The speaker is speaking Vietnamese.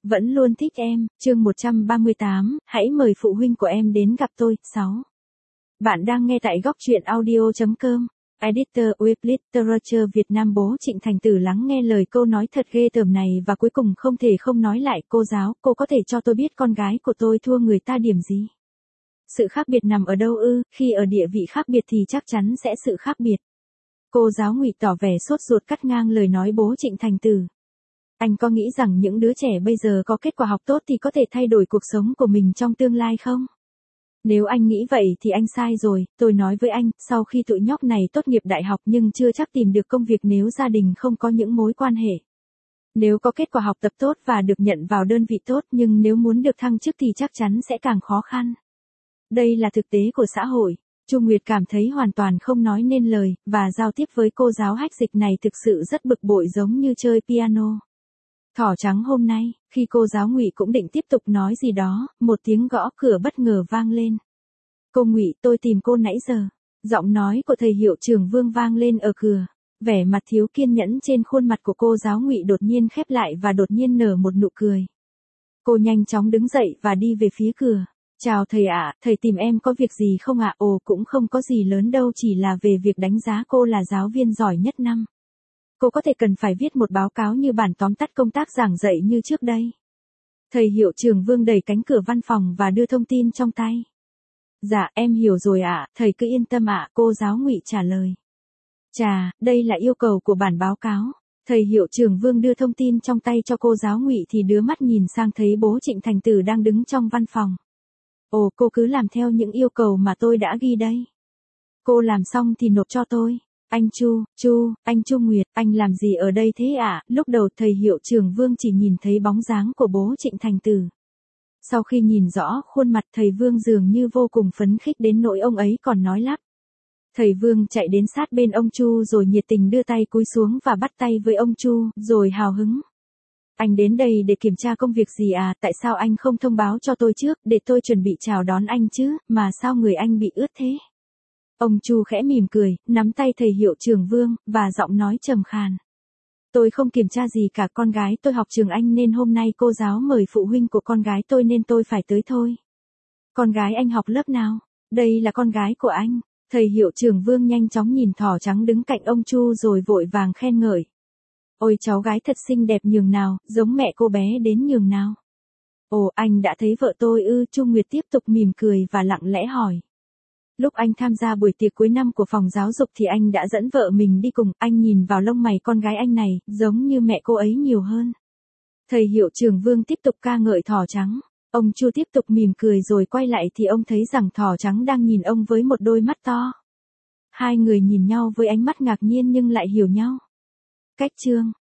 Vẫn luôn thích em, chương 138, hãy mời phụ huynh của em đến gặp tôi, 6. Bạn đang nghe tại góc truyện audio.com. Editor with Literature Việt Nam. Bố Trịnh Thành Tử lắng nghe lời câu nói thật ghê tởm này và cuối cùng không thể không nói lại. Cô giáo, cô có thể cho tôi biết con gái của tôi thua người ta điểm gì? Sự khác biệt nằm ở đâu ư? Khi ở địa vị khác biệt thì chắc chắn sẽ sự khác biệt. Cô giáo Ngụy tỏ vẻ sốt ruột cắt ngang lời nói bố Trịnh Thành Tử. Anh có nghĩ rằng những đứa trẻ bây giờ có kết quả học tốt thì có thể thay đổi cuộc sống của mình trong tương lai không? Nếu anh nghĩ vậy thì anh sai rồi, tôi nói với anh, sau khi tụi nhóc này tốt nghiệp đại học nhưng chưa chắc tìm được công việc nếu gia đình không có những mối quan hệ. Nếu có kết quả học tập tốt và được nhận vào đơn vị tốt nhưng nếu muốn được thăng chức thì chắc chắn sẽ càng khó khăn. Đây là thực tế của xã hội. Chu Nguyệt cảm thấy hoàn toàn không nói nên lời, và giao tiếp với cô giáo hách dịch này thực sự rất bực bội giống như chơi piano. Thỏ trắng hôm nay, khi cô giáo Ngụy cũng định tiếp tục nói gì đó, một tiếng gõ cửa bất ngờ vang lên. Cô Ngụy, tôi tìm cô nãy giờ. Giọng nói của thầy hiệu trưởng Vương vang lên ở cửa. Vẻ mặt thiếu kiên nhẫn trên khuôn mặt của cô giáo Ngụy đột nhiên khép lại và đột nhiên nở một nụ cười. Cô nhanh chóng đứng dậy và đi về phía cửa. Chào thầy ạ, thầy tìm em có việc gì không ạ? Ồ, cũng không có gì lớn đâu, chỉ là về việc đánh giá cô là giáo viên giỏi nhất năm. Cô có thể cần phải viết một báo cáo như bản tóm tắt công tác giảng dạy như trước đây. Thầy hiệu trưởng Vương đẩy cánh cửa văn phòng và đưa thông tin trong tay. Dạ, em hiểu rồi ạ, thầy cứ yên tâm ạ, cô giáo Ngụy trả lời. Chà, đây là yêu cầu của bản báo cáo. Thầy hiệu trưởng Vương đưa thông tin trong tay cho cô giáo Ngụy thì đưa mắt nhìn sang thấy bố Trịnh Thành Tử đang đứng trong văn phòng. Ồ, cô cứ làm theo những yêu cầu mà tôi đã ghi đây. Cô làm xong thì nộp cho tôi. Anh anh Chu Nguyệt, anh làm gì ở đây thế ạ? Lúc đầu thầy hiệu trưởng Vương chỉ nhìn thấy bóng dáng của bố Trịnh Thành Tử. Sau khi nhìn rõ khuôn mặt thầy Vương dường như vô cùng phấn khích đến nỗi ông ấy còn nói lắp. Thầy Vương chạy đến sát bên ông Chu rồi nhiệt tình đưa tay cúi xuống và bắt tay với ông Chu, rồi hào hứng. Anh đến đây để kiểm tra công việc gì à? Tại sao anh không thông báo cho tôi trước để tôi chuẩn bị chào đón anh chứ, mà sao người anh bị ướt thế? Ông Chu khẽ mỉm cười, nắm tay thầy hiệu trưởng Vương, và giọng nói trầm khàn. Tôi không kiểm tra gì cả, con gái tôi học trường Anh nên hôm nay cô giáo mời phụ huynh của con gái tôi nên tôi phải tới thôi. Con gái anh học lớp nào? Đây là con gái của anh. Thầy hiệu trưởng Vương nhanh chóng nhìn thỏ trắng đứng cạnh ông Chu rồi vội vàng khen ngợi. Ôi cháu gái thật xinh đẹp nhường nào, giống mẹ cô bé đến nhường nào. Ồ, anh đã thấy vợ tôi ư? Chu Nguyệt tiếp tục mỉm cười và lặng lẽ hỏi. Lúc anh tham gia buổi tiệc cuối năm của phòng giáo dục thì anh đã dẫn vợ mình đi cùng, anh nhìn vào lông mày con gái anh này, giống như mẹ cô ấy nhiều hơn. Thầy hiệu trưởng Vương tiếp tục ca ngợi thỏ trắng. Ông Chu tiếp tục mỉm cười rồi quay lại thì ông thấy rằng thỏ trắng đang nhìn ông với một đôi mắt to. Hai người nhìn nhau với ánh mắt ngạc nhiên nhưng lại hiểu nhau. Cách chương